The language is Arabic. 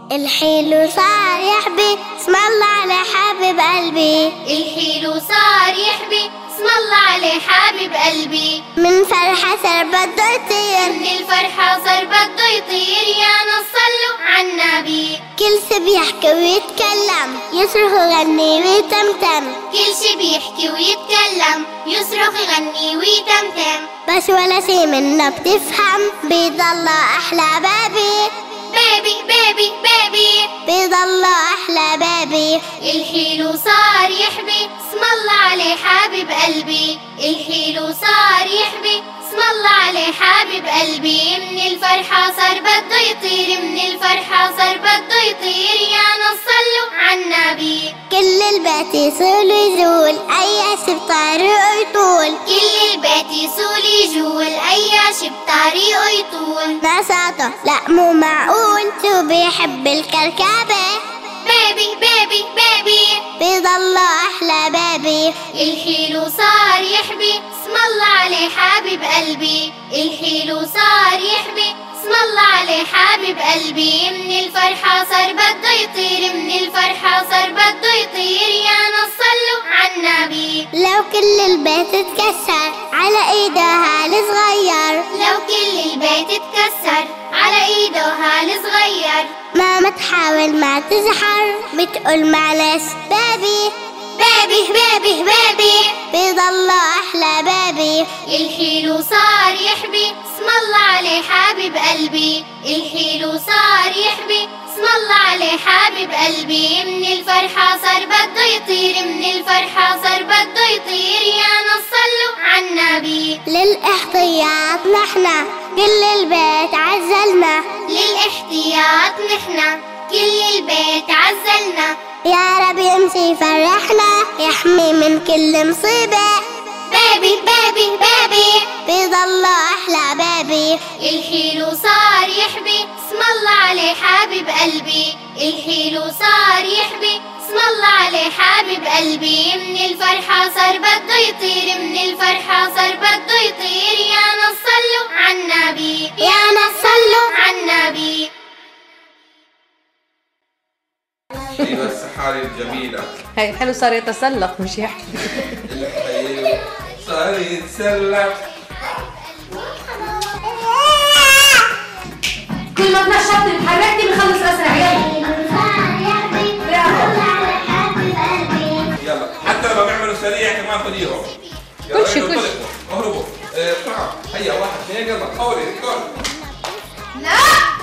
الحلو صار يحبي اسم الله على حبيب قلبي. الحلو صار يحبي اسم الله عليه حبيب قلبي. من فرحة صار بده يطير، من الفرحة صار بده يطير، يا ناس صلوا عالنبي. كل شي بيحكي ويتكلم، يصرخ ويغني ويتمتم. كل شي بيحكي ويتكلم، يصرخ يغني ويتمتم. بس ولا شي منا بتفهم، بيضل أحلى بابي. بابي بابي بابي بيضل أحلى بابي. الحلو صار يحبي اسم الله عليه حبيب قلبي. الحلو صار يحبي اسم الله عليه حبيب قلبي. من الفرحة صار بده يطير، من الفرحة صار بده يطير، يا ناس صلوا عالنبي. كل البيت يصول يزول، أي شي بطريقه يطول. كل البيت يصول يجول، أي شي بطريقه يطول. نشاطه لا مو معقول، شو بيحب الكركبة. بابي بابي بابي بيضل أحلى بابي. الحلو صار يحبي اسم الله عليه حبيب قلبي. الحلو صار يحبي اسم الله عليه حبيب قلبي. من الفرحة صار بده يطير، من الفرحة صار بده يطير، يا ناس صلوا عالنبي. لو كل البيت اتكسر على ايده هال صغير، لو كل البيت اتكسر على ايده هال صغير، ماما تحاول ما تزحر، بتقول معلش بابي. بابي بابي بابي بيضل أحلى بابي. الحلو صار يحبي اسم الله عليه حبيب قلبي. الحلو صار يحبي اسم الله عليه حبيب قلبي. من الفرحة صار بده يطير، من الفرحة صار بده يطير، يا ناس صلوا عالنبي. للاحتياط نحنا كل البيت عزلنا، للاحتياط نحنا كل البيت عزلنا. يا رب يمشي فرحنا، يحمي من كل مصيبة. بابي بابي بابي بيضل أحلى بابي. الحلو صار يحبي اسم الله عليه حبيب قلبي. الحلو صار يحبي اسم الله عليه حبيب قلبي. من الفرحة صار بده يطير، من الفرحة صار بده يطير، يا ناس صلوا عالنبي. يا ناس صلوا عالنبي. ايوه السحاري الجميلة. هي الحلو صار يتسلق مش يحكي. الحلو صار يتسلق. كل ما تنشطتي وتحركتي بنخلص اسرع. يلا حتى لما بيعملوا سريع كمان خديهم. كل شيء اهربوا بسرعة. هيا واحد اثنين يلا حولي. لا